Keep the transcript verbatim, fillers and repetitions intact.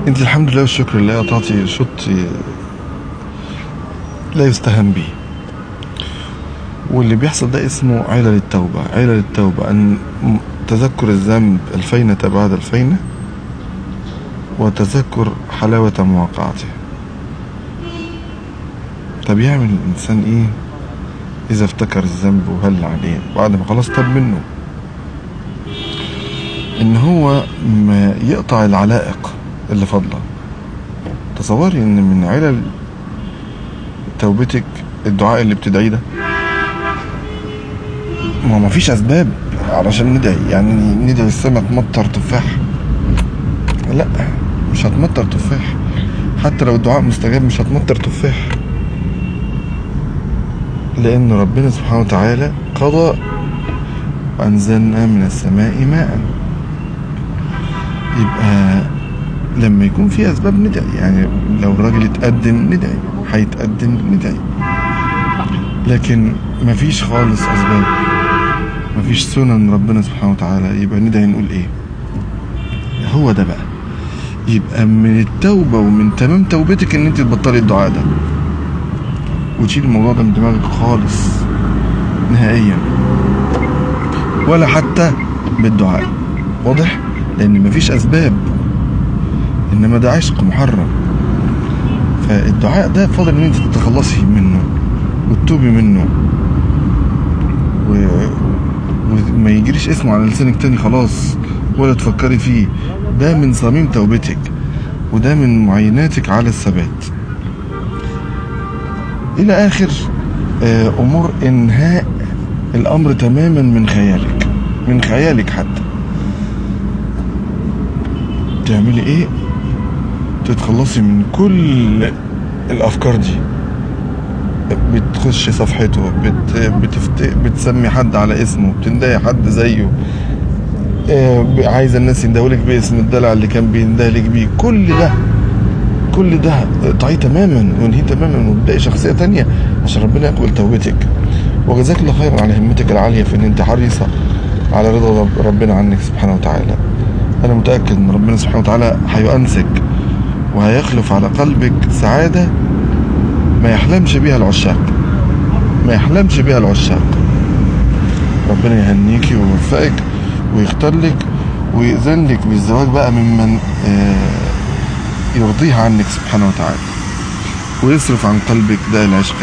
انت الحمد لله والشكر لله قطعتي شوط لا يستهان به. واللي بيحصل ده اسمه علل التوبة. علل التوبة أن تذكر الذنب الفينة بعد الفينة، وتذكر حلاوة مواقعته. طب يعمل الإنسان إيه إذا افتكر الذنب وهل عليه بعد ما خلاص تاب منه؟ إن هو ما يقطع العلائق اللي فاضلة. تصوري إن من علل توبتك الدعاء اللي بتدعيه ده. ما ما فيش أسباب علشان ندعي، يعني ندعي السما تمطر تفاح؟ لا، مش هتمطر تفاح. حتى لو الدعاء مستجاب مش هتمطر تفاح، لأن ربنا سبحانه وتعالى قضى وأنزلنا من السماء ماء. يبقى لما يكون في أسباب ندعي، يعني لو الراجل يتقدم ندعي، هيتقدم ندعي، لكن مفيش خالص أسباب، مفيش سنن ربنا سبحانه وتعالى، يبقى ندعي نقول إيه؟ هو ده بقى. يبقى من التوبة ومن تمام توبتك إن أنت تبطلي الدعاء ده وتشيل الموضوع ده من دماغك خالص نهائيا، ولا حتى بالدعاء. واضح؟ لأن مفيش أسباب، إنما ده عشق محرم. فالدعاء ده فاضل إن أنت تتخلصي منه وتتوبي منه، و... وما يجريش اسمه على لسانك تاني خلاص ولا تفكري فيه. ده من صميم توبتك، وده من معيناتك على الثبات. إلى آخر أمور إنهاء الأمر تماما من خيالك، من خيالك حتى. تعملي إيه؟ تتخلصي من كل الأفكار دي. بتخشي صفحته، بت... بتفت... بتسمي حد على اسمه، بتندهي حد زيه، آه عايزة الناس يندهولك باسم الدلع اللي كان بيندهلك بيه. كل ده كل ده اقطعيه تماما وانهيه تماما، وابدأي شخصية تانية عشان ربنا يقبل توبتك. وجزاك الله خيرا على همتك العالية في ان انت حريصة على رضا ربنا عنك سبحانه وتعالى. انا متأكد ان ربنا سبحانه وتعالى هيؤنسك وهيخلف على قلبك سعادة ما يحلمش بيها العشاق، ما يحلمش بيها العشاق. ربنا يهنيكي ويوفقك ويختار لك ويأذن لك بالزواج بقى ممن يرضيها عنك سبحانه وتعالى، ويصرف عن قلبك داء العشق.